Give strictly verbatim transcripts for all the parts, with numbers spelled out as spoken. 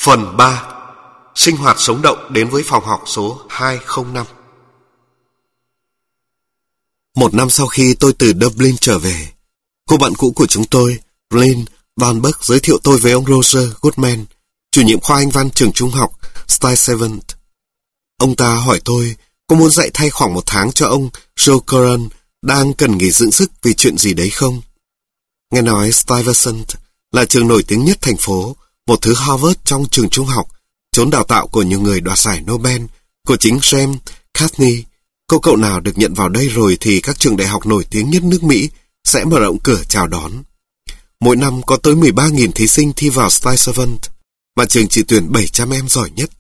Phần ba. Sinh hoạt sống động đến với phòng học số hai không năm. Một năm sau khi tôi từ Dublin trở về, cô bạn cũ của chúng tôi, Lynn Vanberg, giới thiệu tôi với ông Roger Goodman, chủ nhiệm khoa Anh văn trường trung học Stuyvesant. Ông ta hỏi tôi có muốn dạy thay khoảng một tháng cho ông Joe Curran đang cần nghỉ dưỡng sức vì chuyện gì đấy không. Nghe nói Stuyvesant là trường nổi tiếng nhất thành phố, một thứ Harvard trong trường trung học, chốn đào tạo của nhiều người đoạt giải Nobel, của chính James Cagney. Cô cậu nào được nhận vào đây rồi thì các trường đại học nổi tiếng nhất nước Mỹ sẽ mở rộng cửa chào đón. Mỗi năm có tới mười ba nghìn thí sinh thi vào Stuyvesant, mà trường chỉ tuyển bảy trăm em giỏi nhất.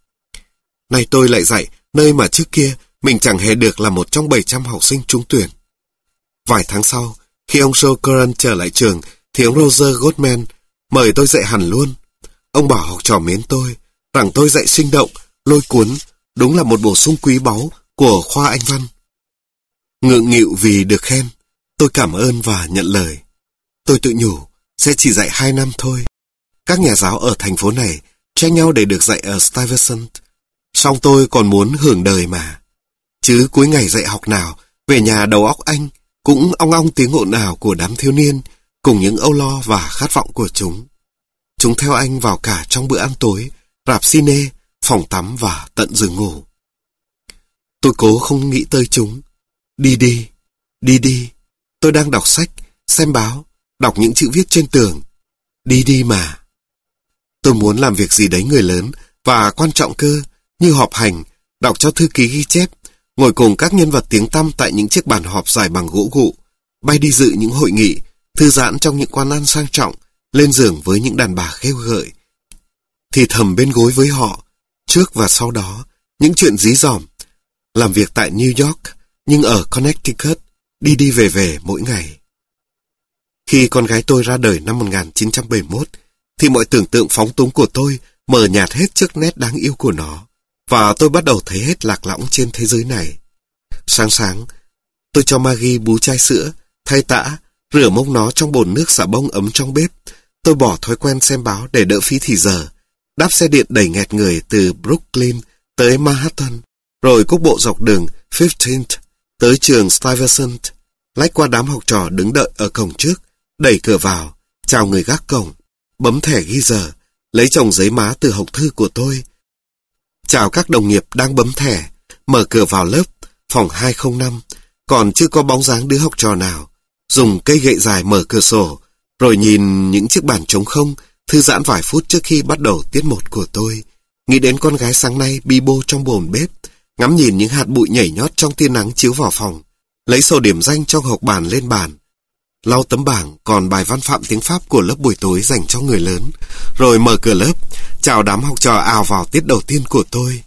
Nay tôi lại dạy nơi mà trước kia mình chẳng hề được là một trong bảy trăm học sinh trúng tuyển. Vài tháng sau, khi ông Joe Curran trở lại trường, thì ông Roger Goodman mời tôi dạy hẳn luôn. Ông bảo học trò mến tôi, rằng tôi dạy sinh động, lôi cuốn, đúng là một bổ sung quý báu của khoa Anh văn. Ngượng nghịu vì được khen, tôi cảm ơn và nhận lời. Tôi tự nhủ, sẽ chỉ dạy hai năm thôi. Các nhà giáo ở thành phố này tranh nhau để được dạy ở Stuyvesant. Song tôi còn muốn hưởng đời mà. Chứ cuối ngày dạy học nào, về nhà đầu óc anh cũng ong ong tiếng ồn ào của đám thiếu niên, cùng những âu lo và khát vọng của chúng. Chúng theo anh vào cả trong bữa ăn tối, rạp cine, phòng tắm và tận giường ngủ. Tôi cố không nghĩ tới chúng. Đi đi, đi đi. Tôi đang đọc sách, xem báo, đọc những chữ viết trên tường. Đi đi mà. Tôi muốn làm việc gì đấy người lớn và quan trọng cơ, như họp hành, đọc cho thư ký ghi chép, ngồi cùng các nhân vật tiếng tăm tại những chiếc bàn họp dài bằng gỗ gụ, bay đi dự những hội nghị, thư giãn trong những quán ăn sang trọng, lên giường với những đàn bà khêu gợi, thì thầm bên gối với họ, trước và sau đó, những chuyện dí dỏm, làm việc tại New York, nhưng ở Connecticut, đi đi về về mỗi ngày. Khi con gái tôi ra đời năm một nghìn chín trăm bảy mươi mốt, thì mọi tưởng tượng phóng túng của tôi mờ nhạt hết trước nét đáng yêu của nó, và tôi bắt đầu thấy hết lạc lõng trên thế giới này. Sáng sáng, tôi cho Maggie bú chai sữa, thay tã, rửa mông nó trong bồn nước xà bông ấm trong bếp. Tôi bỏ thói quen xem báo để đỡ phí thì giờ, đáp xe điện đầy nghẹt người từ Brooklyn tới Manhattan, rồi cúc bộ dọc đường fifteenth tới trường Stuyvesant, lách qua đám học trò đứng đợi ở cổng trước, đẩy cửa vào, chào người gác cổng, bấm thẻ ghi giờ, lấy chồng giấy má từ hộp thư của tôi, chào các đồng nghiệp đang bấm thẻ, mở cửa vào lớp, phòng hai không năm, còn chưa có bóng dáng đứa học trò nào, dùng cây gậy dài mở cửa sổ, rồi nhìn những chiếc bàn trống không, thư giãn vài phút trước khi bắt đầu tiết một của tôi, nghĩ đến con gái sáng nay bi bô trong bồn bếp, ngắm nhìn những hạt bụi nhảy nhót trong tia nắng chiếu vào phòng, lấy sổ điểm danh trong hộc bàn lên bàn, lau tấm bảng còn bài văn phạm tiếng Pháp của lớp buổi tối dành cho người lớn, rồi mở cửa lớp, chào đám học trò ào vào tiết đầu tiên của tôi.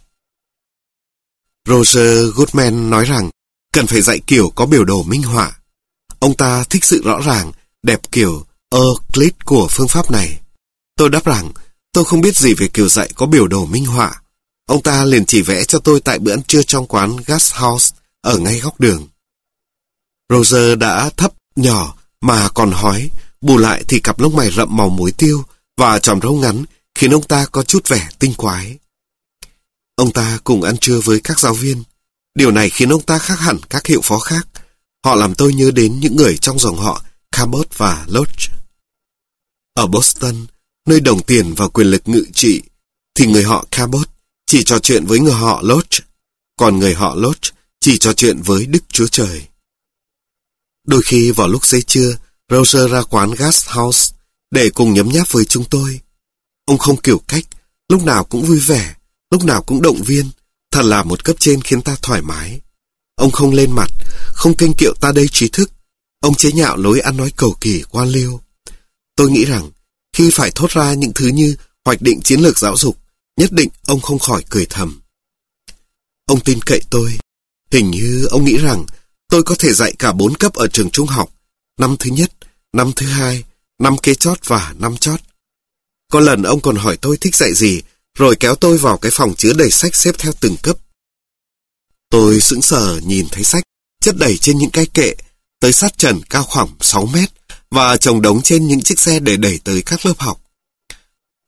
Roger Goodman nói rằng cần phải dạy kiểu có biểu đồ minh họa. Ông ta thích sự rõ ràng, đẹp kiểu Euclid của phương pháp này. Tôi đáp rằng tôi không biết gì về kiểu dạy có biểu đồ minh họa. Ông ta liền chỉ vẽ cho tôi tại bữa ăn trưa trong quán Gas House ở ngay góc đường. Roger đã thấp, nhỏ mà còn hói, bù lại thì cặp lông mày rậm màu muối tiêu và chòm râu ngắn khiến ông ta có chút vẻ tinh quái. Ông ta cùng ăn trưa với các giáo viên. Điều này khiến ông ta khác hẳn các hiệu phó khác. Họ làm tôi nhớ đến những người trong dòng họ Cabot và Lodge. Ở Boston, nơi đồng tiền và quyền lực ngự trị, thì người họ Cabot chỉ trò chuyện với người họ Lodge, còn người họ Lodge chỉ trò chuyện với Đức Chúa Trời. Đôi khi vào lúc xế trưa, Roger ra quán Gas House để cùng nhấm nháp với chúng tôi. Ông không kiểu cách, lúc nào cũng vui vẻ, lúc nào cũng động viên, thật là một cấp trên khiến ta thoải mái. Ông không lên mặt, không kênh kiệu ta đây trí thức. Ông chế nhạo lối ăn nói cầu kỳ quan liêu. Tôi nghĩ rằng, khi phải thốt ra những thứ như hoạch định chiến lược giáo dục, nhất định ông không khỏi cười thầm. Ông tin cậy tôi. Hình như ông nghĩ rằng tôi có thể dạy cả bốn cấp ở trường trung học, năm thứ nhất, năm thứ hai, năm kế chót và năm chót. Có lần ông còn hỏi tôi thích dạy gì, rồi kéo tôi vào cái phòng chứa đầy sách xếp theo từng cấp. Tôi sững sờ nhìn thấy sách chất đầy trên những cái kệ, tới sát trần cao khoảng sáu mét, và chồng đống trên những chiếc xe để đẩy tới các lớp học.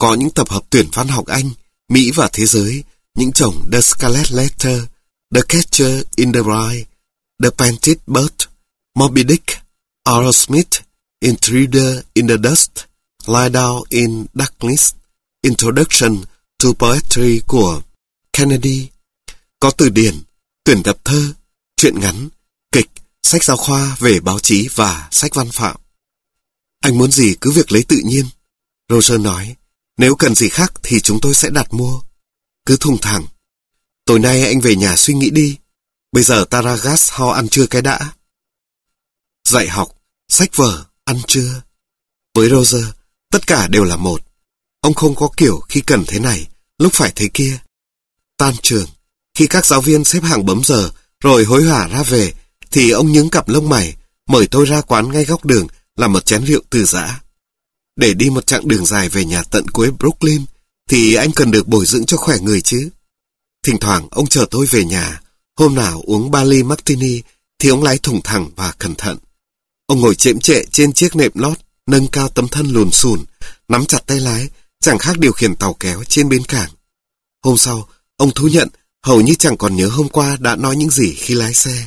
Có những tập hợp tuyển văn học Anh, Mỹ và thế giới, những chồng The Scarlet Letter, The Catcher in the Rye, The Painted Bird, Moby Dick, Aerosmith, Intruder in the Dust, Lie Down in Darkness, Introduction to Poetry của Kennedy. Có từ điển, tuyển tập thơ, truyện ngắn, kịch, sách giáo khoa về báo chí và sách văn phạm. Anh muốn gì cứ việc lấy tự nhiên. Roger nói, nếu cần gì khác thì chúng tôi sẽ đặt mua. Cứ thùng thẳng. Tối nay anh về nhà suy nghĩ đi. Bây giờ ta ra gas ho ăn trưa cái đã. Dạy học, sách vở, ăn trưa. Với Roger, tất cả đều là một. Ông không có kiểu khi cần thế này, lúc phải thế kia. Tan trường, khi các giáo viên xếp hàng bấm giờ, rồi hối hả ra về, thì ông nhướng cặp lông mày, mời tôi ra quán ngay góc đường, làm một chén rượu từ giã. Để đi một chặng đường dài về nhà tận cuối Brooklyn, thì anh cần được bồi dưỡng cho khỏe người chứ. Thỉnh thoảng ông chở tôi về nhà, hôm nào uống ba ly martini, thì ông lái thủng thẳng và cẩn thận. Ông ngồi chễm chệ trên chiếc nệm lót, nâng cao tấm thân lùn xùn, nắm chặt tay lái, chẳng khác điều khiển tàu kéo trên bến cảng. Hôm sau, ông thú nhận hầu như chẳng còn nhớ hôm qua đã nói những gì khi lái xe.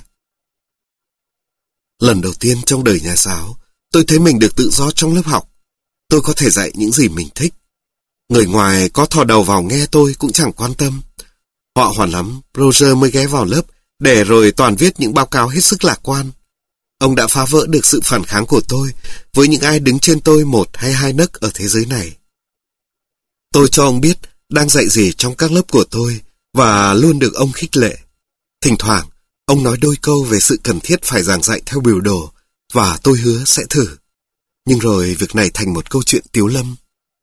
Lần đầu tiên trong đời nhà giáo, tôi thấy mình được tự do trong lớp học. Tôi có thể dạy những gì mình thích. Người ngoài có thò đầu vào nghe tôi cũng chẳng quan tâm. Họ hoàn lắm, Roger mới ghé vào lớp, để rồi toàn viết những báo cáo hết sức lạc quan. Ông đã phá vỡ được sự phản kháng của tôi với những ai đứng trên tôi một hay hai nấc ở thế giới này. Tôi cho ông biết đang dạy gì trong các lớp của tôi và luôn được ông khích lệ. Thỉnh thoảng, ông nói đôi câu về sự cần thiết phải giảng dạy theo biểu đồ và tôi hứa sẽ thử. Nhưng rồi việc này thành một câu chuyện tiếu lâm.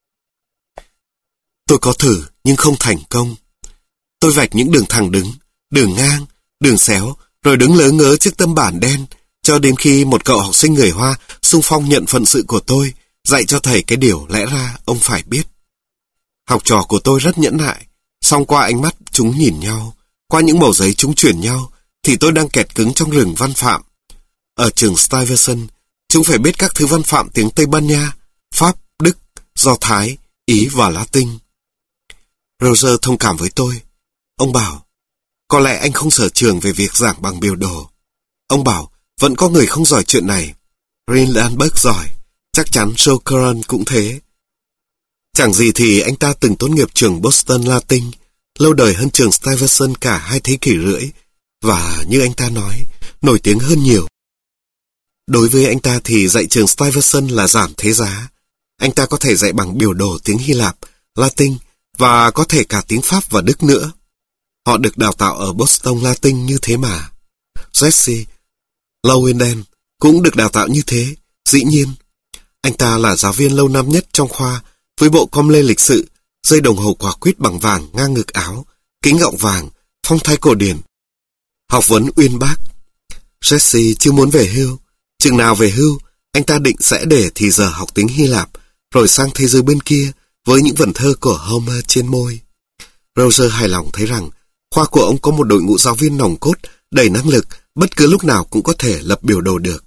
Tôi có thử nhưng không thành công. Tôi vạch những đường thẳng đứng, đường ngang, đường xéo, rồi đứng lớ ngớ trước tấm bản đen, cho đến khi một cậu học sinh người Hoa xung phong nhận phận sự của tôi, dạy cho thầy cái điều lẽ ra ông phải biết. Học trò của tôi rất nhẫn nại, song qua ánh mắt chúng nhìn nhau, qua những mẩu giấy chúng chuyển nhau, thì tôi đang kẹt cứng trong rừng văn phạm. Ở trường Stuyvesant, chúng phải biết các thứ văn phạm tiếng Tây Ban Nha, Pháp, Đức, Do Thái, Ý và Latin. Roger thông cảm với tôi. Ông bảo, có lẽ anh không sở trường về việc giảng bằng biểu đồ. Ông bảo, vẫn có người không giỏi chuyện này. Rindberg giỏi, chắc chắn Joe Curran cũng thế. Chẳng gì thì anh ta từng tốt nghiệp trường Boston Latin, lâu đời hơn trường Stuyvesant cả hai thế kỷ rưỡi, và như anh ta nói, nổi tiếng hơn nhiều. Đối với anh ta thì dạy trường Stuyvesant là giảm thế giá. Anh ta có thể dạy bằng biểu đồ tiếng Hy Lạp, Latin và có thể cả tiếng Pháp và Đức nữa. Họ được đào tạo ở Boston Latin như thế mà. Jesse Lowenden cũng được đào tạo như thế, dĩ nhiên. Anh ta là giáo viên lâu năm nhất trong khoa, với bộ com lê lịch sự, dây đồng hồ quả quýt bằng vàng ngang ngực áo, kính gọng vàng, phong thái cổ điển. Học vấn uyên bác. Jesse chưa muốn về hưu. Chừng nào về hưu, anh ta định sẽ để thì giờ học tiếng Hy Lạp, rồi sang thế giới bên kia với những vần thơ của Homer trên môi. Roger hài lòng thấy rằng khoa của ông có một đội ngũ giáo viên nòng cốt, đầy năng lực, bất cứ lúc nào cũng có thể lập biểu đồ được.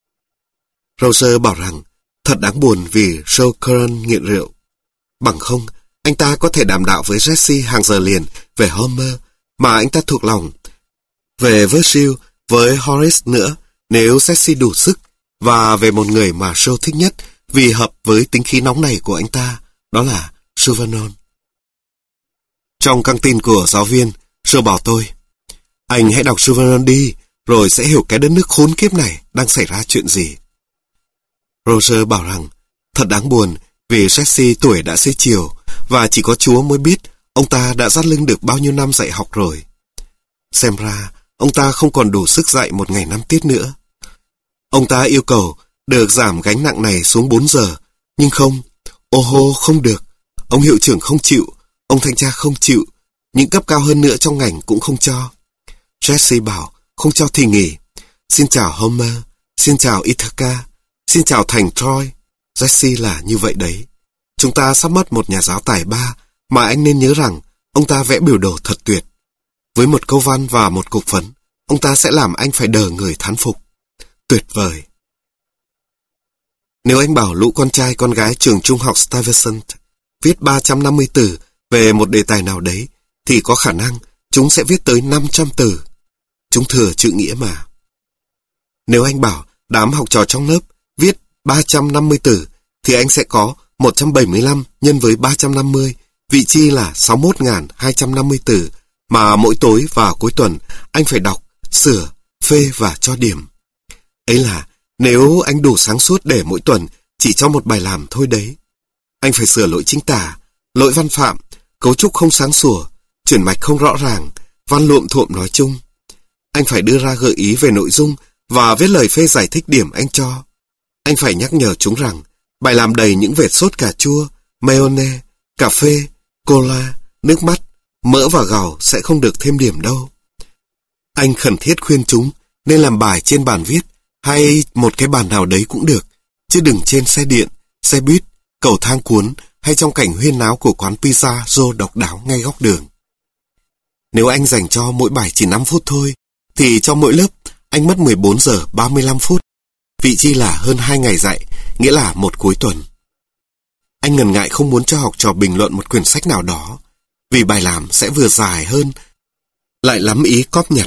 Roger bảo rằng thật đáng buồn vì Joe Curran nghiện rượu. Bằng không, anh ta có thể đàm đạo với Jesse hàng giờ liền về Homer mà anh ta thuộc lòng, về Virgil với Horace nữa nếu Jesse đủ sức, và về một người mà Joe thích nhất vì hợp với tính khí nóng này của anh ta, đó là Chauvenon. Trong căng tin của giáo viên, Joe bảo tôi, anh hãy đọc Chauvenon đi, rồi sẽ hiểu cái đất nước khốn kiếp này đang xảy ra chuyện gì. Roger bảo rằng, thật đáng buồn vì Jesse tuổi đã xế chiều, và chỉ có Chúa mới biết ông ta đã dắt lưng được bao nhiêu năm dạy học rồi. Xem ra, ông ta không còn đủ sức dạy một ngày năm tiết nữa. Ông ta yêu cầu được giảm gánh nặng này xuống bốn giờ, nhưng không, ô hô không được. Ông hiệu trưởng không chịu, ông thanh tra không chịu, những cấp cao hơn nữa trong ngành cũng không cho. Jesse bảo, không cho thì nghỉ. Xin chào Homer, xin chào Ithaca, xin chào thành Troy. Jesse là như vậy đấy. Chúng ta sắp mất một nhà giáo tài ba, mà anh nên nhớ rằng ông ta vẽ biểu đồ thật tuyệt. Với một câu văn và một cục phấn, ông ta sẽ làm anh phải đờ người thán phục. Tuyệt vời. Nếu anh bảo lũ con trai con gái trường trung học Stuyvesant viết ba trăm năm mươi từ về một đề tài nào đấy, thì có khả năng chúng sẽ viết tới năm trăm từ. Chúng thừa chữ nghĩa mà. Nếu anh bảo đám học trò trong lớp viết ba trăm năm mươi từ, thì anh sẽ có một trăm bảy mươi lăm nhân với ba trăm năm mươi, vị chi là sáu mươi mốt nghìn hai trăm năm mươi từ, mà mỗi tối và cuối tuần anh phải đọc, sửa, phê và cho điểm. Ấy là nếu anh đủ sáng suốt để mỗi tuần chỉ cho một bài làm thôi đấy. Anh phải sửa lỗi chính tả, lỗi văn phạm, cấu trúc không sáng sủa, chuyển mạch không rõ ràng, văn luộm thuộm nói chung. Anh phải đưa ra gợi ý về nội dung và viết lời phê giải thích điểm anh cho. Anh phải nhắc nhở chúng rằng bài làm đầy những vệt sốt cà chua, mayonnaise, cà phê, cola, nước mắt, mỡ và gạo sẽ không được thêm điểm đâu. Anh khẩn thiết khuyên chúng nên làm bài trên bàn viết hay một cái bàn nào đấy cũng được, chứ đừng trên xe điện, xe buýt, cầu thang cuốn hay trong cảnh huyên náo của quán pizza Joe độc đáo ngay góc đường. Nếu anh dành cho mỗi bài chỉ năm phút thôi, thì trong mỗi lớp anh mất mười bốn giờ ba mươi lăm phút, vị chi là hơn hai ngày dạy, nghĩa là một cuối tuần. Anh ngần ngại không muốn cho học trò bình luận một quyển sách nào đó, vì bài làm sẽ vừa dài hơn, lại lắm ý cóp nhặt.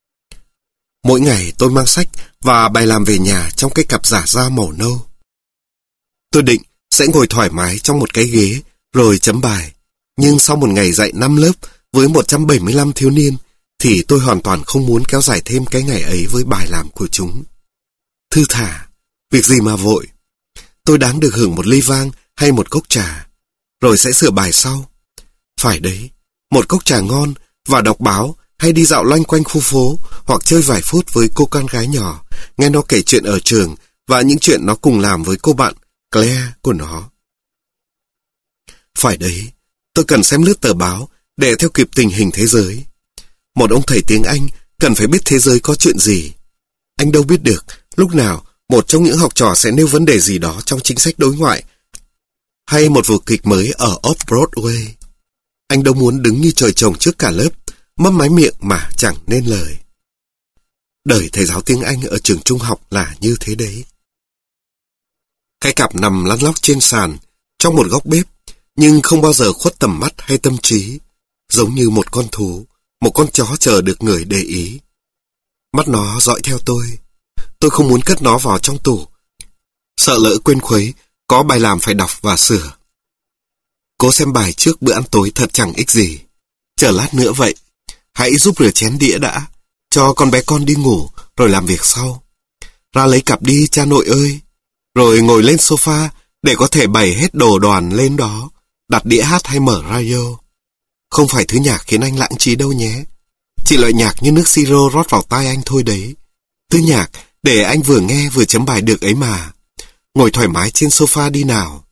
Mỗi ngày tôi mang sách và bài làm về nhà trong cái cặp giả da màu nâu. Tôi định sẽ ngồi thoải mái trong một cái ghế rồi chấm bài, nhưng sau một ngày dạy năm lớp với một trăm bảy mươi lăm thiếu niên, thì tôi hoàn toàn không muốn kéo dài thêm cái ngày ấy với bài làm của chúng. Thư thả, việc gì mà vội. Tôi đáng được hưởng một ly vang hay một cốc trà, rồi sẽ sửa bài sau. Phải đấy, một cốc trà ngon và đọc báo hay đi dạo loanh quanh khu phố hoặc chơi vài phút với cô con gái nhỏ, nghe nó kể chuyện ở trường và những chuyện nó cùng làm với cô bạn Claire của nó. Phải đấy, tôi cần xem lướt tờ báo để theo kịp tình hình thế giới. Một ông thầy tiếng Anh cần phải biết thế giới có chuyện gì. Anh đâu biết được lúc nào một trong những học trò sẽ nêu vấn đề gì đó trong chính sách đối ngoại hay một vở kịch mới ở Off-Broadway. Anh đâu muốn đứng như trời trồng trước cả lớp, mấp máy miệng mà chẳng nên lời. Đời thầy giáo tiếng Anh ở trường trung học là như thế đấy. Cái cặp nằm lăn lóc trên sàn, trong một góc bếp, nhưng không bao giờ khuất tầm mắt hay tâm trí, giống như một con thú, một con chó chờ được người để ý. Mắt nó dõi theo tôi. Tôi không muốn cất nó vào trong tủ, sợ lỡ quên khuấy, có bài làm phải đọc và sửa. Cố xem bài trước bữa ăn tối thật chẳng ích gì. Chờ lát nữa vậy. Hãy giúp rửa chén đĩa đã, cho con bé con đi ngủ, rồi làm việc sau. Ra lấy cặp đi cha nội ơi. Rồi ngồi lên sofa để có thể bày hết đồ đoàn lên đó, đặt đĩa hát hay mở radio. Không phải thứ nhạc khiến anh lãng trí đâu nhé. Chỉ loại nhạc như nước siro rót vào tai anh thôi đấy. Thứ nhạc để anh vừa nghe vừa chấm bài được ấy mà. Ngồi thoải mái trên sofa đi nào.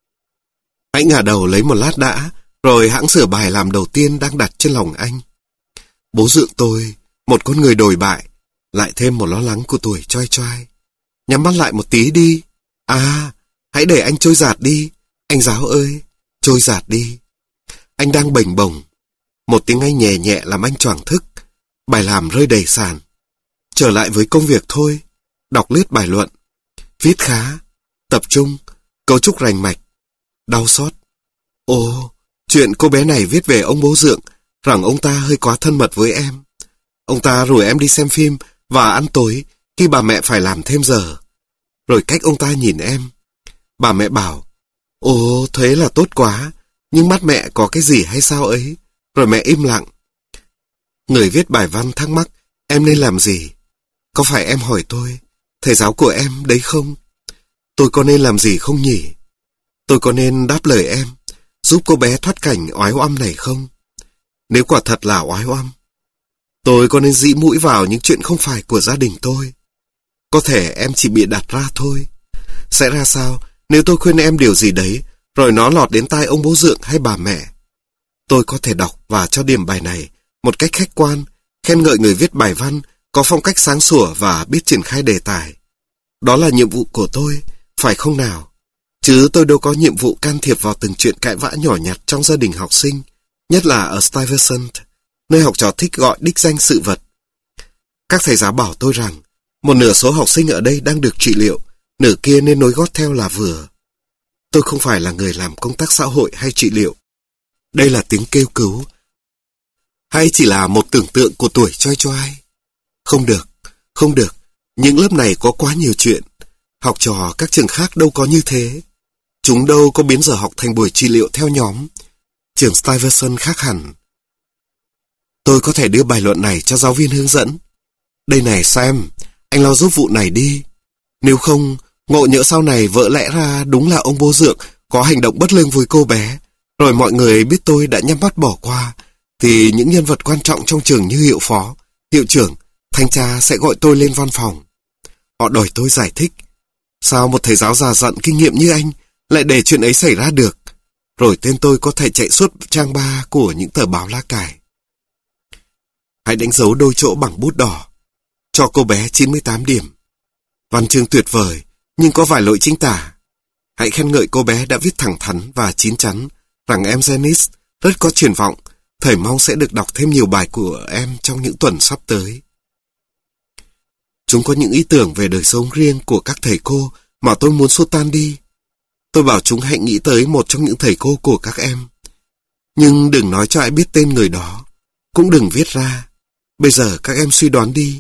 Hãy ngả đầu lấy một lát đã, rồi hãng sửa bài làm đầu tiên đang đặt trên lòng anh. Bố dượng tôi, một con người đồi bại, lại thêm một lo lắng của tuổi choai choai. Nhắm mắt lại một tí đi. À, hãy để anh trôi dạt đi. Anh giáo ơi, trôi dạt đi. Anh đang bềnh bồng. Một tiếng Anh nhẹ nhẹ làm anh choàng thức. Bài làm rơi đầy sàn. Trở lại với công việc thôi. Đọc lướt bài luận. Viết khá. Tập trung. Cấu trúc rành mạch. Đau xót. Ồ, chuyện cô bé này viết về ông bố dượng, rằng ông ta hơi quá thân mật với em. Ông ta rủ em đi xem phim và ăn tối khi bà mẹ phải làm thêm giờ. Rồi cách ông ta nhìn em. Bà mẹ bảo, ồ, thế là tốt quá, nhưng mắt mẹ có cái gì hay sao ấy? Rồi mẹ im lặng. Người viết bài văn thắc mắc em nên làm gì. Có phải em hỏi tôi, thầy giáo của em đấy không? Tôi có nên làm gì không nhỉ? Tôi có nên đáp lời em, giúp cô bé thoát cảnh oái oăm này không? Nếu quả thật là oái oăm, tôi có nên dĩ mũi vào những chuyện không phải của gia đình tôi? Có thể em chỉ bị đặt ra thôi. Sẽ ra sao nếu tôi khuyên em điều gì đấy, rồi nó lọt đến tai ông bố dượng hay bà mẹ? Tôi có thể đọc và cho điểm bài này một cách khách quan, khen ngợi người viết bài văn có phong cách sáng sủa và biết triển khai đề tài. Đó là nhiệm vụ của tôi, phải không nào? Chứ tôi đâu có nhiệm vụ can thiệp vào từng chuyện cãi vã nhỏ nhặt trong gia đình học sinh, nhất là ở Stuyvesant, nơi học trò thích gọi đích danh sự vật. Các thầy giáo bảo tôi rằng, một nửa số học sinh ở đây đang được trị liệu, nửa kia nên nối gót theo là vừa. Tôi không phải là người làm công tác xã hội hay trị liệu. Đây là tiếng kêu cứu. Hay chỉ là một tưởng tượng của tuổi choi choai? Không được, không được. Những lớp này có quá nhiều chuyện. Học trò các trường khác đâu có như thế. Chúng đâu có biến giờ học thành buổi trị liệu theo nhóm. Trường Stuyvesant khác hẳn. Tôi có thể đưa bài luận này cho giáo viên hướng dẫn. Đây này Sam, anh lo giúp vụ này đi. Nếu không, ngộ nhỡ sau này vỡ lẽ ra đúng là ông bố dượng có hành động bất lương với cô bé, rồi mọi người biết tôi đã nhắm mắt bỏ qua, thì những nhân vật quan trọng trong trường như hiệu phó, hiệu trưởng, thanh tra sẽ gọi tôi lên văn phòng. Họ đòi tôi giải thích. Sao một thầy giáo già dặn kinh nghiệm như anh lại để chuyện ấy xảy ra được? Rồi tên tôi có thể chạy suốt trang ba của những tờ báo lá cải. Hãy đánh dấu đôi chỗ bằng bút đỏ. Cho cô bé chín mươi tám điểm. Văn chương tuyệt vời, nhưng có vài lỗi chính tả. Hãy khen ngợi cô bé đã viết thẳng thắn và chín chắn rằng em Janice rất có triển vọng. Thầy mong sẽ được đọc thêm nhiều bài của em trong những tuần sắp tới. Chúng có những ý tưởng về đời sống riêng của các thầy cô mà tôi muốn xua tan đi. Tôi bảo chúng hãy nghĩ tới một trong những thầy cô của các em. Nhưng đừng nói cho ai biết tên người đó. Cũng đừng viết ra. Bây giờ các em suy đoán đi.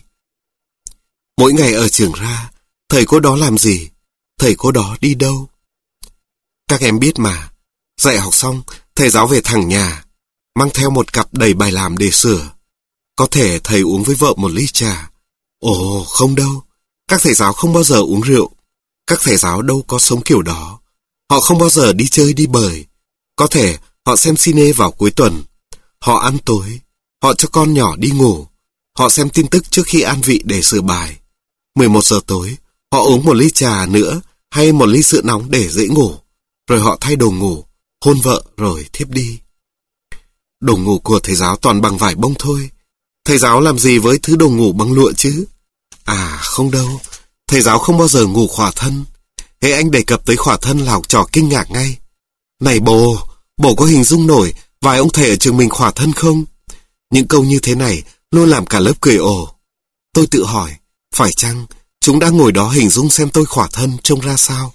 Mỗi ngày ở trường ra, thầy cô đó làm gì? Thầy cô đó đi đâu? Các em biết mà. Dạy học xong, thầy giáo về thẳng nhà, mang theo một cặp đầy bài làm để sửa. Có thể thầy uống với vợ một ly trà. Ồ, không đâu. Các thầy giáo không bao giờ uống rượu. Các thầy giáo đâu có sống kiểu đó. Họ không bao giờ đi chơi đi bời. Có thể họ xem cine vào cuối tuần. Họ ăn tối. Họ cho con nhỏ đi ngủ. Họ xem tin tức trước khi an vị để sửa bài. mười một giờ tối, họ uống một ly trà nữa hay một ly sữa nóng để dễ ngủ. Rồi họ thay đồ ngủ, hôn vợ rồi thiếp đi. Đồ ngủ của thầy giáo toàn bằng vải bông thôi. Thầy giáo làm gì với thứ đồ ngủ bằng lụa chứ? À không đâu, thầy giáo không bao giờ ngủ khỏa thân. Hễ anh đề cập tới khỏa thân là học trò kinh ngạc ngay. Này bồ, bồ có hình dung nổi vài ông thầy ở trường mình khỏa thân không? Những câu như thế này luôn làm cả lớp cười ồ. Tôi tự hỏi, phải chăng chúng đang ngồi đó hình dung xem tôi khỏa thân trông ra sao?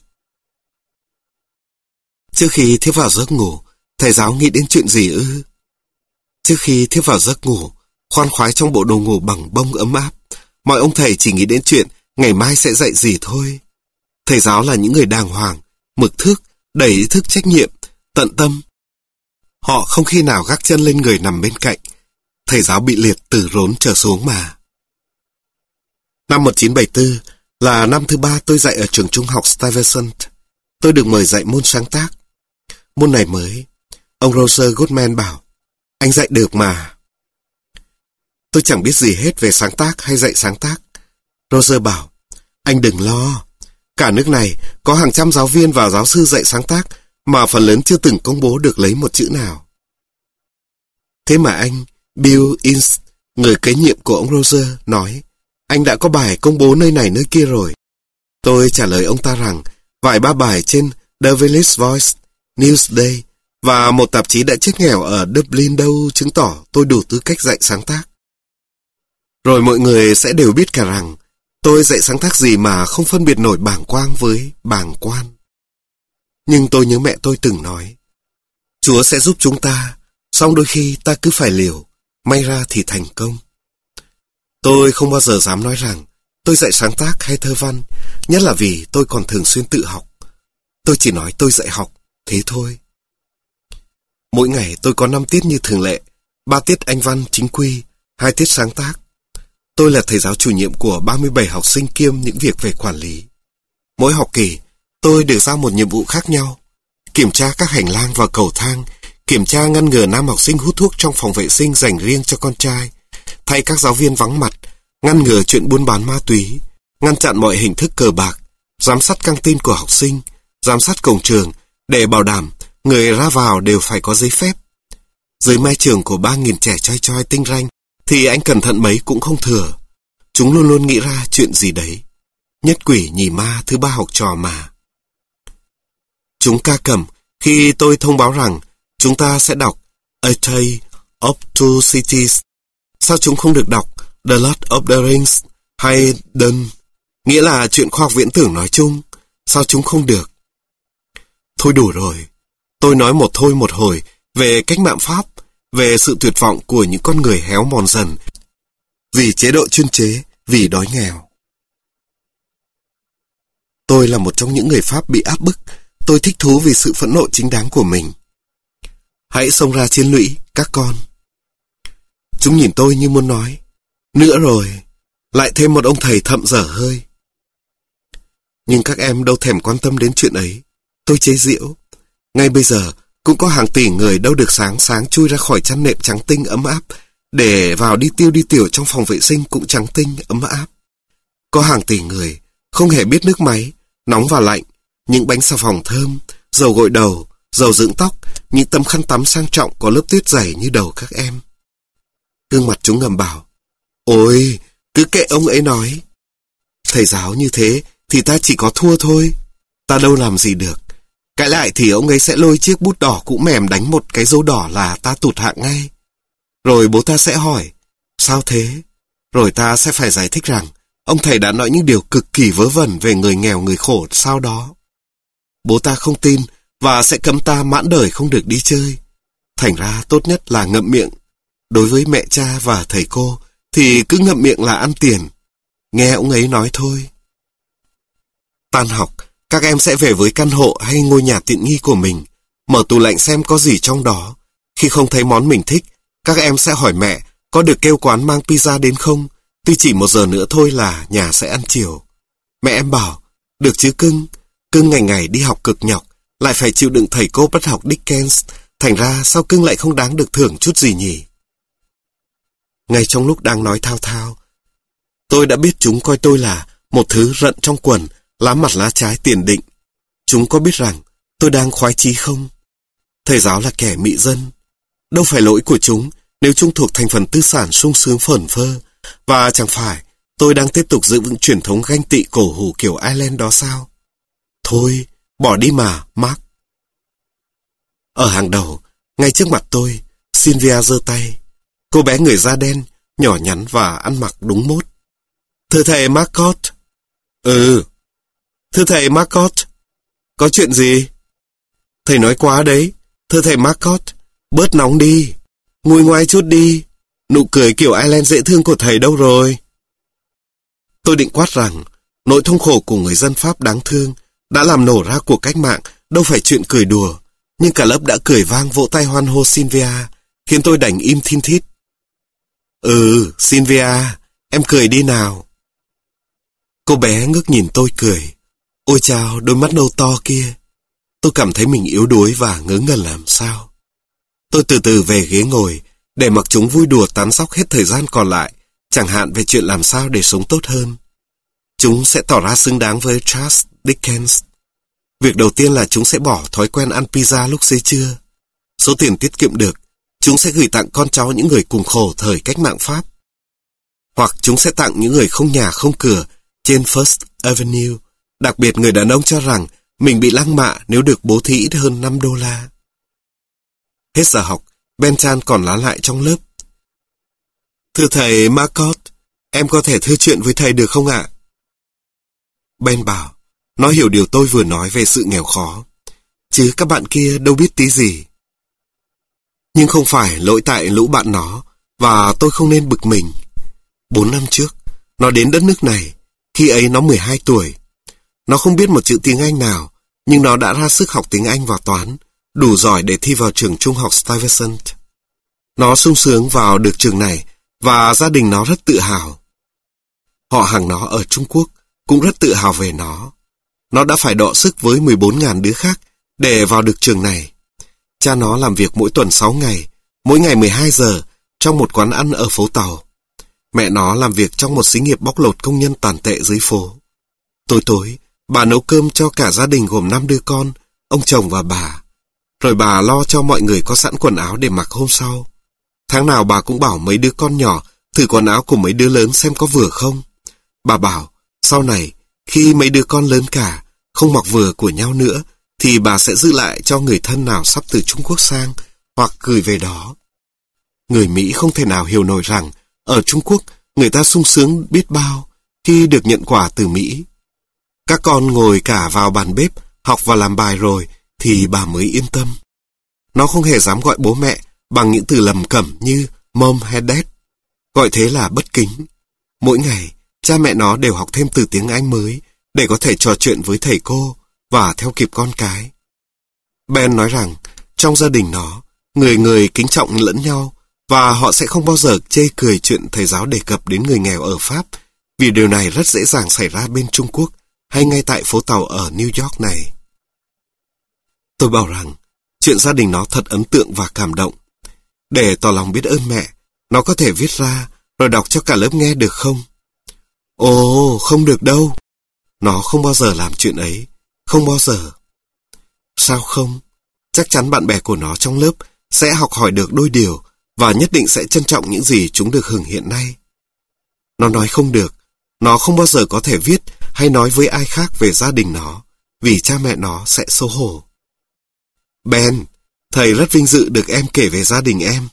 Trước khi thiếp vào giấc ngủ, thầy giáo nghĩ đến chuyện gì ư? Trước khi thiếp vào giấc ngủ, khoan khoái trong bộ đồ ngủ bằng bông ấm áp, mọi ông thầy chỉ nghĩ đến chuyện ngày mai sẽ dạy gì thôi. Thầy giáo là những người đàng hoàng, mực thước, đầy ý thức trách nhiệm, tận tâm. Họ không khi nào gác chân lên người nằm bên cạnh. Thầy giáo bị liệt từ rốn trở xuống mà. Năm một nghìn chín trăm bảy mươi tư là năm thứ ba tôi dạy ở trường trung học Stuyvesant. Tôi được mời dạy môn sáng tác. Môn này mới. Ông Roger Goodman bảo, anh dạy được mà. Tôi chẳng biết gì hết về sáng tác hay dạy sáng tác. Roger bảo, anh đừng lo. Cả nước này có hàng trăm giáo viên và giáo sư dạy sáng tác mà phần lớn chưa từng công bố được lấy một chữ nào. Thế mà anh, Bill Ince, người kế nhiệm của ông Roger, nói, anh đã có bài công bố nơi này nơi kia rồi. Tôi trả lời ông ta rằng, vài ba bài trên The Village Voice, Newsday và một tạp chí đã chết nghèo ở Dublin đâu chứng tỏ tôi đủ tư cách dạy sáng tác. Rồi mọi người sẽ đều biết cả rằng, tôi dạy sáng tác gì mà không phân biệt nổi bàng quang với bàng quan. Nhưng tôi nhớ mẹ tôi từng nói, Chúa sẽ giúp chúng ta, song đôi khi ta cứ phải liều, may ra thì thành công. Tôi không bao giờ dám nói rằng tôi dạy sáng tác hay thơ văn, nhất là vì tôi còn thường xuyên tự học. Tôi chỉ nói tôi dạy học, thế thôi. Mỗi ngày tôi có năm tiết như thường lệ, ba tiết Anh văn chính quy, hai tiết sáng tác. Tôi là thầy giáo chủ nhiệm của ba mươi bảy học sinh kiêm những việc về quản lý. Mỗi học kỳ, tôi được giao một nhiệm vụ khác nhau. Kiểm tra các hành lang và cầu thang, kiểm tra ngăn ngừa nam học sinh hút thuốc trong phòng vệ sinh dành riêng cho con trai, thay các giáo viên vắng mặt, ngăn ngừa chuyện buôn bán ma túy, ngăn chặn mọi hình thức cờ bạc, giám sát căng tin của học sinh, giám sát cổng trường để bảo đảm người ra vào đều phải có giấy phép. Dưới mái trường của ba nghìn trẻ choi choi tinh ranh thì anh cẩn thận mấy cũng không thừa. Chúng luôn luôn nghĩ ra chuyện gì đấy. Nhất quỷ nhì ma thứ ba học trò mà. Chúng ca cẩm khi tôi thông báo rằng chúng ta sẽ đọc A Tale of Two Cities. Sao chúng không được đọc The Lord of the Rings hay Dune, nghĩa là chuyện khoa học viễn tưởng nói chung? Sao chúng không được? Thôi đủ rồi. Tôi nói một thôi một hồi về cách mạng Pháp, về sự tuyệt vọng của những con người héo mòn dần vì chế độ chuyên chế, vì đói nghèo. Tôi là một trong những người Pháp bị áp bức. Tôi thích thú vì sự phẫn nộ chính đáng của mình. Hãy xông ra chiến lũy, các con. Chúng nhìn tôi như muốn nói, nữa rồi, lại thêm một ông thầy thậm dở hơi. Nhưng các em đâu thèm quan tâm đến chuyện ấy. Tôi chế giễu. Ngay bây giờ, cũng có hàng tỷ người đâu được sáng sáng chui ra khỏi chăn nệm trắng tinh ấm áp, để vào đi tiêu đi tiểu trong phòng vệ sinh cũng trắng tinh ấm áp. Có hàng tỷ người không hề biết nước máy, nóng và lạnh, những bánh xà phòng thơm, dầu gội đầu, dầu dưỡng tóc, những tấm khăn tắm sang trọng có lớp tuyết dày như đầu các em. Gương mặt chúng ngầm bảo, ôi, cứ kệ ông ấy nói. Thầy giáo như thế thì ta chỉ có thua thôi. Ta đâu làm gì được. Cãi lại thì ông ấy sẽ lôi chiếc bút đỏ cũ mềm đánh một cái dấu đỏ là ta tụt hạng ngay. Rồi bố ta sẽ hỏi, sao thế? Rồi ta sẽ phải giải thích rằng, ông thầy đã nói những điều cực kỳ vớ vẩn về người nghèo người khổ sau đó. Bố ta không tin và sẽ cấm ta mãn đời không được đi chơi. Thành ra tốt nhất là ngậm miệng. Đối với mẹ cha và thầy cô thì cứ ngậm miệng là ăn tiền. Nghe ông ấy nói thôi. Tan học, các em sẽ về với căn hộ hay ngôi nhà tiện nghi của mình, mở tủ lạnh xem có gì trong đó. Khi không thấy món mình thích, các em sẽ hỏi mẹ có được kêu quán mang pizza đến không, tuy chỉ một giờ nữa thôi là nhà sẽ ăn chiều. Mẹ em bảo, được chứ cưng, cưng ngày ngày đi học cực nhọc, lại phải chịu đựng thầy cô bắt học Dickens, thành ra sao cưng lại không đáng được thưởng chút gì nhỉ? Ngay trong lúc đang nói thao thao, tôi đã biết chúng coi tôi là một thứ rận trong quần, lá mặt lá trái tiền định. Chúng có biết rằng tôi đang khoái chí không? Thầy giáo là kẻ mị dân. Đâu phải lỗi của chúng nếu chúng thuộc thành phần tư sản sung sướng phởn phơ, và chẳng phải tôi đang tiếp tục giữ vững truyền thống ganh tị cổ hủ kiểu Ireland đó sao? Thôi, bỏ đi mà, Mark. Ở hàng đầu, ngay trước mặt tôi, Sylvia giơ tay. Cô bé người da đen, nhỏ nhắn và ăn mặc đúng mốt. Thưa thầy Marcotte. Ừ. Thưa thầy Marcotte. Có chuyện gì? Thầy nói quá đấy. Thưa thầy Marcotte, bớt nóng đi. Nguôi ngoai chút đi. Nụ cười kiểu Ireland dễ thương của thầy đâu rồi? Tôi định quát rằng, nỗi thống khổ của người dân Pháp đáng thương đã làm nổ ra cuộc cách mạng, đâu phải chuyện cười đùa. Nhưng cả lớp đã cười vang vỗ tay hoan hô Sylvia, khiến tôi đành im thin thít. Ừ, Sylvia, em cười đi nào. Cô bé ngước nhìn tôi cười. Ôi chao, đôi mắt nâu to kia. Tôi cảm thấy mình yếu đuối và ngớ ngẩn làm sao. Tôi từ từ về ghế ngồi, để mặc chúng vui đùa tán dóc hết thời gian còn lại, chẳng hạn về chuyện làm sao để sống tốt hơn. Chúng sẽ tỏ ra xứng đáng với Charles Dickens. Việc đầu tiên là chúng sẽ bỏ thói quen ăn pizza lúc xế trưa. Số tiền tiết kiệm được, chúng sẽ gửi tặng con cháu những người cùng khổ thời cách mạng Pháp. Hoặc chúng sẽ tặng những người không nhà không cửa trên First Avenue, đặc biệt người đàn ông cho rằng mình bị lăng mạ nếu được bố thí ít hơn năm đô la. Hết giờ học, Benchan còn lá lại trong lớp. Thưa thầy Marcotte, em có thể thưa chuyện với thầy được không ạ? Ben bảo, nó hiểu điều tôi vừa nói về sự nghèo khó, chứ các bạn kia đâu biết tí gì. Nhưng không phải lỗi tại lũ bạn nó, và tôi không nên bực mình. Bốn năm trước, nó đến đất nước này, khi ấy nó mười hai tuổi. Nó không biết một chữ tiếng Anh nào, nhưng nó đã ra sức học tiếng Anh và toán, đủ giỏi để thi vào trường trung học Stuyvesant. Nó sung sướng vào được trường này, và gia đình nó rất tự hào. Họ hàng nó ở Trung Quốc cũng rất tự hào về nó. Nó đã phải đọ sức với mười bốn nghìn đứa khác để vào được trường này. Cha nó làm việc mỗi tuần sáu ngày, mỗi ngày mười hai giờ, trong một quán ăn ở phố Tàu. Mẹ nó làm việc trong một xí nghiệp bóc lột công nhân tàn tệ dưới phố. Tối tối, bà nấu cơm cho cả gia đình gồm năm đứa con, ông chồng và bà. Rồi bà lo cho mọi người có sẵn quần áo để mặc hôm sau. Tháng nào bà cũng bảo mấy đứa con nhỏ thử quần áo của mấy đứa lớn xem có vừa không. Bà bảo, sau này, khi mấy đứa con lớn cả, không mặc vừa của nhau nữa, thì bà sẽ giữ lại cho người thân nào sắp từ Trung Quốc sang, hoặc gửi về đó. Người Mỹ không thể nào hiểu nổi rằng, ở Trung Quốc, người ta sung sướng biết bao khi được nhận quà từ Mỹ. Các con ngồi cả vào bàn bếp, học và làm bài rồi, thì bà mới yên tâm. Nó không hề dám gọi bố mẹ bằng những từ lầm cẩm như mom hay dad. Gọi thế là bất kính. Mỗi ngày, cha mẹ nó đều học thêm từ tiếng Anh mới để có thể trò chuyện với thầy cô và theo kịp con cái. Ben nói rằng, trong gia đình nó, người người kính trọng lẫn nhau và họ sẽ không bao giờ chê cười chuyện thầy giáo đề cập đến người nghèo ở Pháp, vì điều này rất dễ dàng xảy ra bên Trung Quốc hay ngay tại phố tàu ở New York này. Tôi bảo rằng, chuyện gia đình nó thật ấn tượng và cảm động. Để tỏ lòng biết ơn mẹ, nó có thể viết ra rồi đọc cho cả lớp nghe được không? Ồ, không được đâu. Nó không bao giờ làm chuyện ấy. Không bao giờ. Sao không? Chắc chắn bạn bè của nó trong lớp sẽ học hỏi được đôi điều và nhất định sẽ trân trọng những gì chúng được hưởng hiện nay. Nó nói không được. Nó không bao giờ có thể viết hay nói với ai khác về gia đình nó, vì cha mẹ nó sẽ xấu hổ. Ben, thầy rất vinh dự được em kể về gia đình em.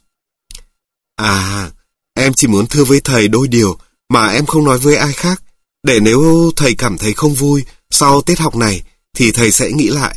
À, em chỉ muốn thưa với thầy đôi điều mà em không nói với ai khác, để nếu thầy cảm thấy không vui sau tiết học này thì thầy sẽ nghĩ lại.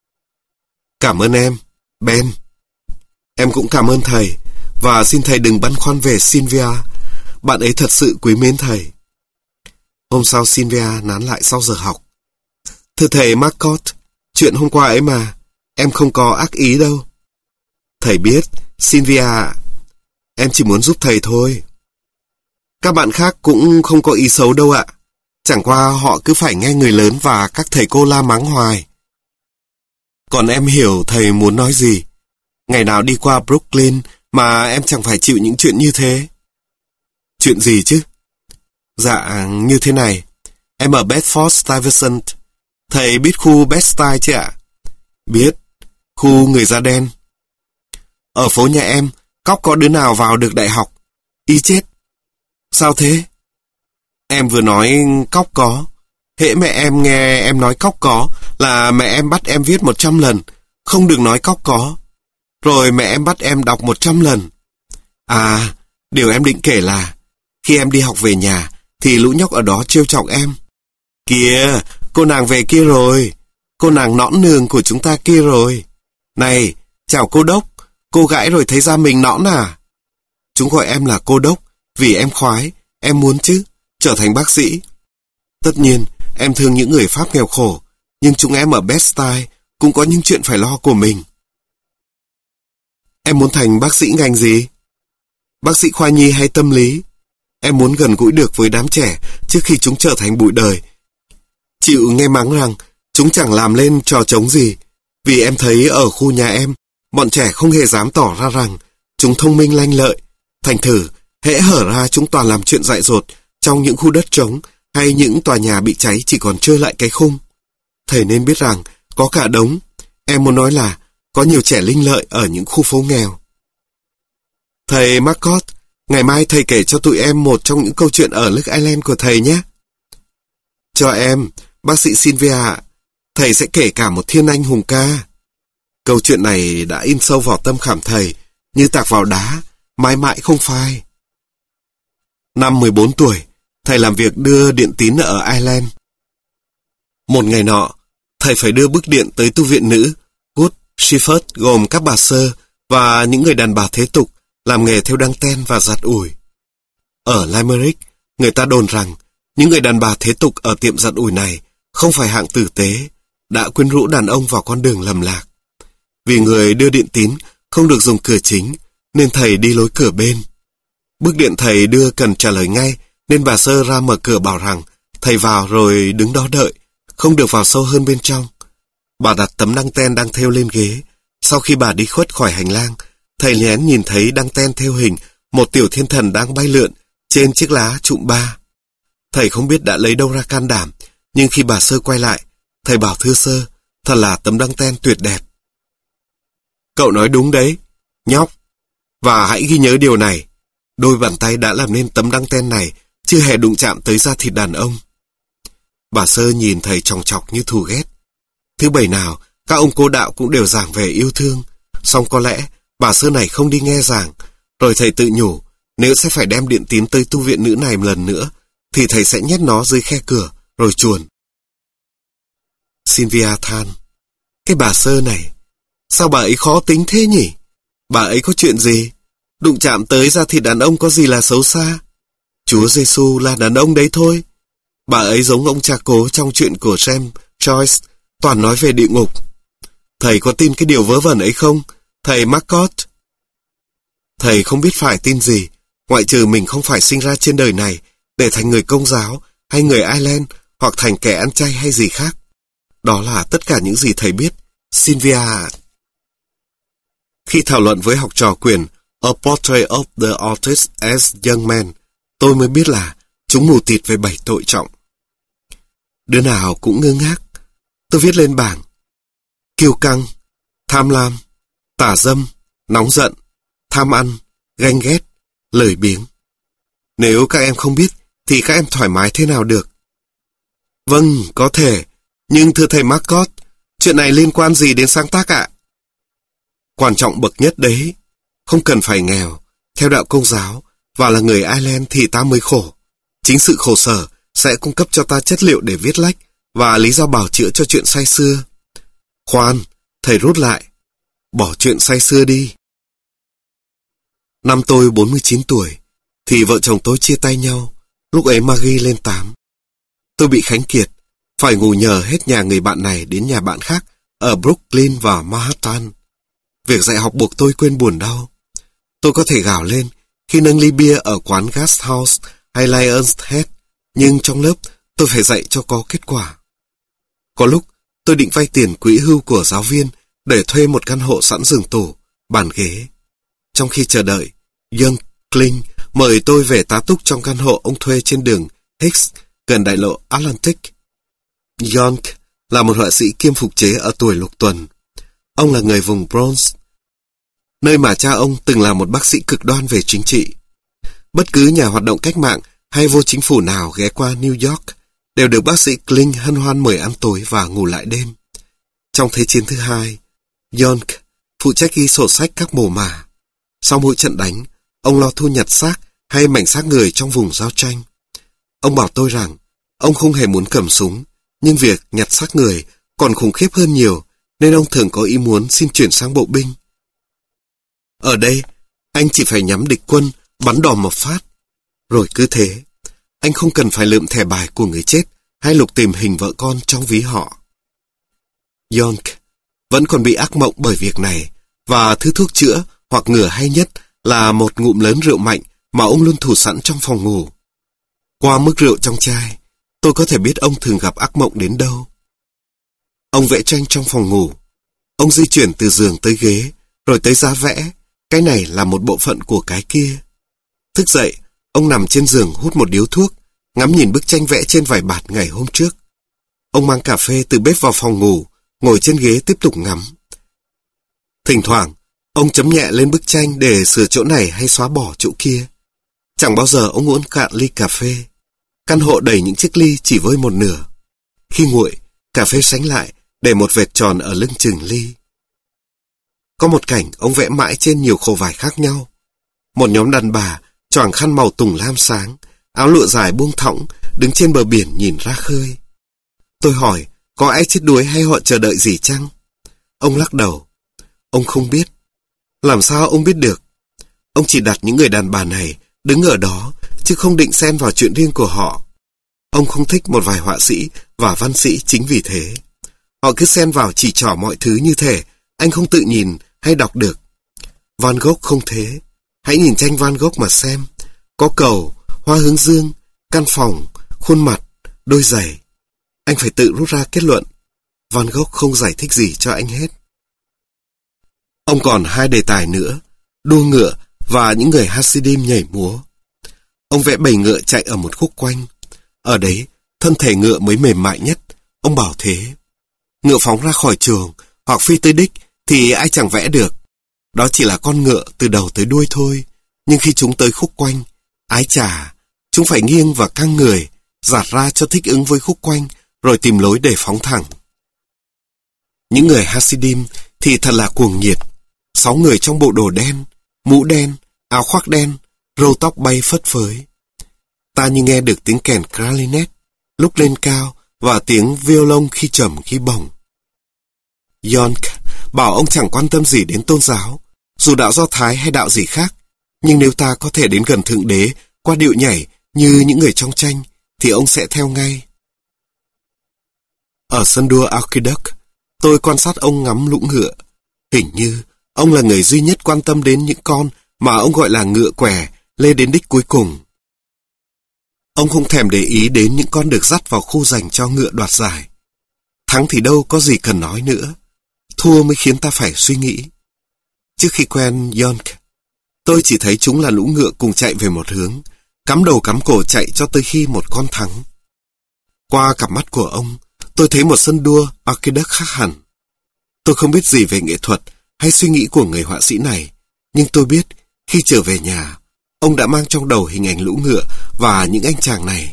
Cảm ơn em, Ben. Em cũng cảm ơn thầy, và xin thầy đừng băn khoăn về Sylvia. Bạn ấy thật sự quý mến thầy. Hôm sau Sylvia nán lại sau giờ học. Thưa thầy Marcotte, chuyện hôm qua ấy mà, em không có ác ý đâu. Thầy biết, Sylvia, em chỉ muốn giúp thầy thôi. Các bạn khác cũng không có ý xấu đâu ạ. Chẳng qua họ cứ phải nghe người lớn và các thầy cô la mắng hoài. Còn em hiểu thầy muốn nói gì. Ngày nào đi qua Brooklyn mà em chẳng phải chịu những chuyện như thế. Chuyện gì chứ? Dạ, như thế này. Em ở Bedford-Stuyvesant. Thầy biết khu Bed-Stuy chứ ạ? Biết. Khu người da đen. Ở phố nhà em, cóc có đứa nào vào được đại học? Ý chết. Sao thế? Em vừa nói cóc có. Hễ mẹ em nghe em nói cóc có là mẹ em bắt em viết một trăm lần, không được nói cóc có. Rồi mẹ em bắt em đọc một trăm lần. À, điều em định kể là khi em đi học về nhà thì lũ nhóc ở đó trêu chọc em. Kìa, cô nàng về kia rồi. Cô nàng nõn nường của chúng ta kia rồi. Này, chào cô đốc. Cô gãi rồi thấy da mình nõn à? Chúng gọi em là cô đốc vì em khoái, em muốn chứ, trở thành bác sĩ. Tất nhiên, em thương những người Pháp nghèo khổ, nhưng chúng em ở Bed-Stuy cũng có những chuyện phải lo của mình. Em muốn thành bác sĩ ngành gì? Bác sĩ khoa nhi hay tâm lý? Em muốn gần gũi được với đám trẻ trước khi chúng trở thành bụi đời. Chịu nghe mắng rằng chúng chẳng làm lên trò trống gì, vì em thấy ở khu nhà em, bọn trẻ không hề dám tỏ ra rằng chúng thông minh lanh lợi. Thành thử, hễ hở ra chúng toàn làm chuyện dại dột trong những khu đất trống hay những tòa nhà bị cháy chỉ còn trơ lại cái khung. Thầy nên biết rằng có cả đống, em muốn nói là có nhiều trẻ linh lợi ở những khu phố nghèo. Thầy Marcotte, ngày mai thầy kể cho tụi em một trong những câu chuyện ở Lake Island của thầy nhé. Cho em, bác sĩ Sylvia, thầy sẽ kể cả một thiên anh hùng ca. Câu chuyện này đã in sâu vào tâm khảm thầy, như tạc vào đá, mãi mãi không phai. Năm mười bốn tuổi, thầy làm việc đưa điện tín ở Ireland. Một ngày nọ, thầy phải đưa bức điện tới tu viện nữ Good Shepherd gồm các bà sơ và những người đàn bà thế tục làm nghề theo đăng ten và giặt ủi. Ở Limerick, người ta đồn rằng những người đàn bà thế tục ở tiệm giặt ủi này không phải hạng tử tế, đã quyến rũ đàn ông vào con đường lầm lạc. Vì người đưa điện tín không được dùng cửa chính, nên thầy đi lối cửa bên. Bức điện thầy đưa cần trả lời ngay, nên bà sơ ra mở cửa bảo rằng thầy vào rồi đứng đó đợi, không được vào sâu hơn bên trong. Bà đặt tấm đăng ten đang thêu lên ghế. Sau khi bà đi khuất khỏi hành lang, thầy lén nhìn thấy đăng ten thêu hình một tiểu thiên thần đang bay lượn trên chiếc lá trụm ba. Thầy không biết đã lấy đâu ra can đảm, nhưng khi bà sơ quay lại, thầy bảo thưa sơ, thật là tấm đăng ten tuyệt đẹp. Cậu nói đúng đấy, nhóc. Và hãy ghi nhớ điều này, đôi bàn tay đã làm nên tấm đăng ten này chưa hề đụng chạm tới da thịt đàn ông. Bà sơ nhìn thầy chòng chọc như thù ghét. Thứ bảy nào, các ông cô đạo cũng đều giảng về yêu thương, song có lẽ bà sơ này không đi nghe giảng. Rồi thầy tự nhủ, nếu sẽ phải đem điện tín tới tu viện nữ này một lần nữa, thì thầy sẽ nhét nó dưới khe cửa, rồi chuồn. Sylvia than. Cái bà Sơ này, sao bà ấy khó tính thế nhỉ? Bà ấy có chuyện gì? Đụng chạm tới da thịt đàn ông có gì là xấu xa? Chúa Giêsu là đàn ông đấy thôi. Bà ấy giống ông cha cố trong chuyện của James Joyce, toàn nói về địa ngục. Thầy có tin cái điều vớ vẩn ấy không, thầy Marcot? Thầy không biết phải tin gì, ngoại trừ mình không phải sinh ra trên đời này để thành người Công giáo, hay người Ireland, hoặc thành kẻ ăn chay hay gì khác. Đó là tất cả những gì thầy biết, Sylvia ạ. Khi thảo luận với học trò quyển A Portrait of the Artist as Young Man, tôi mới biết là chúng mù tịt về bảy tội trọng. Đứa nào cũng ngơ ngác. Tôi viết lên bảng: kiêu căng, tham lam, tà dâm, nóng giận, tham ăn, ganh ghét, lười biếng. Nếu các em không biết, thì các em thoải mái thế nào được? Vâng, có thể. Nhưng thưa thầy Marcot, chuyện này liên quan gì đến sáng tác ạ? Quan trọng bậc nhất đấy. Không cần phải nghèo, theo đạo Công giáo, và là người Ireland thì ta mới khổ. Chính sự khổ sở sẽ cung cấp cho ta chất liệu để viết lách và lý do bào chữa cho chuyện say xưa. Khoan, thầy rút lại. Bỏ chuyện say xưa đi. Năm tôi bốn mươi chín tuổi, thì vợ chồng tôi chia tay nhau. Lúc ấy Maggie lên tám. Tôi bị khánh kiệt, phải ngủ nhờ hết nhà người bạn này đến nhà bạn khác ở Brooklyn và Manhattan. Việc dạy học buộc tôi quên buồn đau. Tôi có thể gào lên khi nâng ly bia ở quán Gas House hay Lion's Head, nhưng trong lớp tôi phải dạy cho có kết quả. Có lúc tôi định vay tiền quỹ hưu của giáo viên để thuê một căn hộ sẵn giường tủ, bàn ghế. Trong khi chờ đợi, Young Kling mời tôi về tá túc trong căn hộ ông thuê trên đường Hicks, gần đại lộ Atlantic. Young là một họa sĩ kiêm phục chế ở tuổi lục tuần. Ông là người vùng Bronx, nơi mà cha ông từng là một bác sĩ cực đoan về chính trị. Bất cứ nhà hoạt động cách mạng hay vô chính phủ nào ghé qua New York đều được bác sĩ Kling hân hoan mời ăn tối và ngủ lại đêm. Trong Thế chiến thứ hai, Young phụ trách ghi sổ sách các mồ mả. Sau mỗi trận đánh, ông lo thu nhặt xác hay mảnh xác người trong vùng giao tranh. Ông bảo tôi rằng ông không hề muốn cầm súng, nhưng việc nhặt xác người còn khủng khiếp hơn nhiều, nên ông thường có ý muốn xin chuyển sang bộ binh. Ở đây, anh chỉ phải nhắm địch quân, bắn đòn một phát. Rồi cứ thế, anh không cần phải lượm thẻ bài của người chết hay lục tìm hình vợ con trong ví họ. Young vẫn còn bị ác mộng bởi việc này, và thứ thuốc chữa hoặc ngừa hay nhất là một ngụm lớn rượu mạnh mà ông luôn thủ sẵn trong phòng ngủ. Qua mức rượu trong chai, tôi có thể biết ông thường gặp ác mộng đến đâu. Ông vẽ tranh trong phòng ngủ. Ông di chuyển từ giường tới ghế, rồi tới giá vẽ. Cái này là một bộ phận của cái kia. Thức dậy, ông nằm trên giường hút một điếu thuốc, ngắm nhìn bức tranh vẽ trên vải bạt ngày hôm trước. Ông mang cà phê từ bếp vào phòng ngủ, ngồi trên ghế tiếp tục ngắm. Thỉnh thoảng, ông chấm nhẹ lên bức tranh để sửa chỗ này hay xóa bỏ chỗ kia. Chẳng bao giờ ông uống cạn ly cà phê. Căn hộ đầy những chiếc ly chỉ vơi một nửa. Khi nguội, cà phê sánh lại để một vệt tròn ở lưng chừng ly. Có một cảnh ông vẽ mãi trên nhiều khổ vải khác nhau. Một nhóm đàn bà choàng khăn màu tùng lam sáng, áo lụa dài buông thõng, đứng trên bờ biển nhìn ra khơi. Tôi hỏi, có ai chết đuối hay họ chờ đợi gì chăng? Ông lắc đầu. Ông không biết. Làm sao ông biết được? Ông chỉ đặt những người đàn bà này đứng ở đó, chứ không định xen vào chuyện riêng của họ. Ông không thích một vài họa sĩ và văn sĩ chính vì thế. Họ cứ xen vào chỉ trỏ mọi thứ như thể anh không tự nhìn hay đọc được. Van Gogh không thế. Hãy nhìn tranh Van Gogh mà xem. Có cầu, hoa hướng dương, căn phòng, khuôn mặt, đôi giày. Anh phải tự rút ra kết luận. Van Gogh không giải thích gì cho anh hết. Ông còn hai đề tài nữa, đua ngựa và những người Hasidim nhảy múa. Ông vẽ bầy ngựa chạy ở một khúc quanh. Ở đấy, thân thể ngựa mới mềm mại nhất. Ông bảo thế. Ngựa phóng ra khỏi trường hoặc phi tới đích thì ai chẳng vẽ được. Đó chỉ là con ngựa từ đầu tới đuôi thôi. Nhưng khi chúng tới khúc quanh, ái chà, chúng phải nghiêng và căng người, giạt ra cho thích ứng với khúc quanh, rồi tìm lối để phóng thẳng. Những người Hasidim thì thật là cuồng nhiệt. Sáu người trong bộ đồ đen, mũ đen, áo khoác đen, râu tóc bay phất phới. Ta như nghe được tiếng kèn clarinet lúc lên cao và tiếng violon khi trầm khi bổng. Yonk bảo ông chẳng quan tâm gì đến tôn giáo, dù đạo Do Thái hay đạo gì khác. Nhưng nếu ta có thể đến gần Thượng Đế qua điệu nhảy như những người trong tranh, thì ông sẽ theo ngay. Ở sân đua Aqueduct, tôi quan sát ông ngắm lũ ngựa. Hình như ông là người duy nhất quan tâm đến những con mà ông gọi là ngựa què lê đến đích cuối cùng. Ông không thèm để ý đến những con được dắt vào khu dành cho ngựa đoạt giải. Thắng thì đâu có gì cần nói nữa. Thua mới khiến ta phải suy nghĩ. Trước khi quen Yonk, tôi chỉ thấy chúng là lũ ngựa cùng chạy về một hướng, cắm đầu cắm cổ chạy cho tới khi một con thắng. Qua cặp mắt của ông, tôi thấy một sân đua Aqueduct khác hẳn. Tôi không biết gì về nghệ thuật hay suy nghĩ của người họa sĩ này, nhưng tôi biết khi trở về nhà, ông đã mang trong đầu hình ảnh lũ ngựa và những anh chàng này.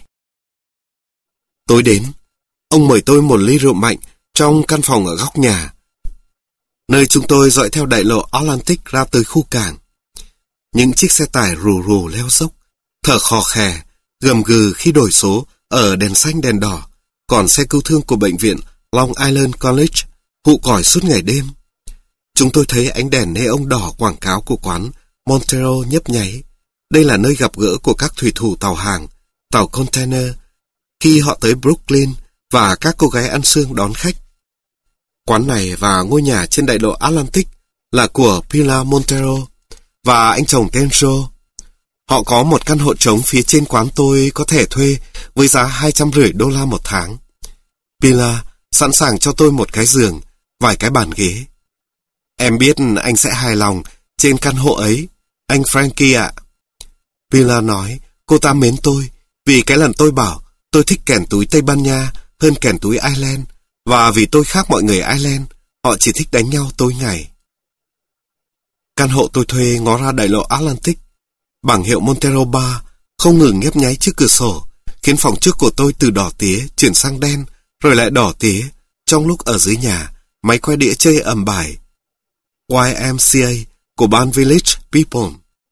Tối đến, ông mời tôi một ly rượu mạnh trong căn phòng ở góc nhà, nơi chúng tôi dõi theo đại lộ Atlantic ra tới khu cảng. Những chiếc xe tải rù rù leo dốc, thở khò khè, gầm gừ khi đổi số ở đèn xanh đèn đỏ, còn xe cứu thương của bệnh viện Long Island College hụ còi suốt ngày đêm. Chúng tôi thấy ánh đèn neon đỏ quảng cáo của quán Montero nhấp nháy. Đây là nơi gặp gỡ của các thủy thủ tàu hàng, tàu container, khi họ tới Brooklyn, và các cô gái ăn xương đón khách. Quán này và ngôi nhà trên đại lộ Atlantic là của Pilar Montero và anh chồng Kenzo. Họ có một căn hộ trống phía trên quán tôi có thể thuê với giá hai trăm rưỡi đô la một tháng. Pilar sẵn sàng cho tôi một cái giường, vài cái bàn ghế. Em biết anh sẽ hài lòng trên căn hộ ấy, anh Frankie ạ. Pilar nói cô ta mến tôi vì cái lần tôi bảo tôi thích kèn túi Tây Ban Nha hơn kèn túi Ireland, và vì tôi khác mọi người Ireland, họ chỉ thích đánh nhau tối ngày. Căn hộ tôi thuê ngó ra đại lộ Atlantic. Bảng hiệu Montero Bar không ngừng nhấp nháy trước cửa sổ, khiến phòng trước của tôi từ đỏ tía chuyển sang đen, rồi lại đỏ tía, trong lúc ở dưới nhà, máy quay đĩa chơi ầm bài Y M C A của band Village People.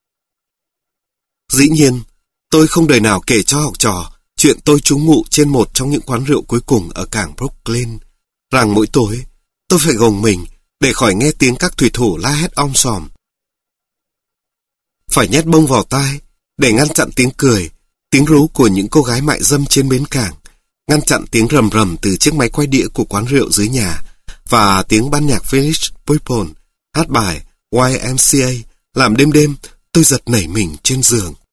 Dĩ nhiên, tôi không đời nào kể cho học trò chuyện tôi trú ngụ trên một trong những quán rượu cuối cùng ở cảng Brooklyn, rằng mỗi tối tôi phải gồng mình để khỏi nghe tiếng các thủy thủ la hét om sòm. Phải nhét bông vào tai để ngăn chặn tiếng cười, tiếng rú của những cô gái mại dâm trên bến cảng, ngăn chặn tiếng rầm rầm từ chiếc máy quay đĩa của quán rượu dưới nhà, và tiếng ban nhạc Village People hát bài Y M C A làm đêm đêm tôi giật nảy mình trên giường.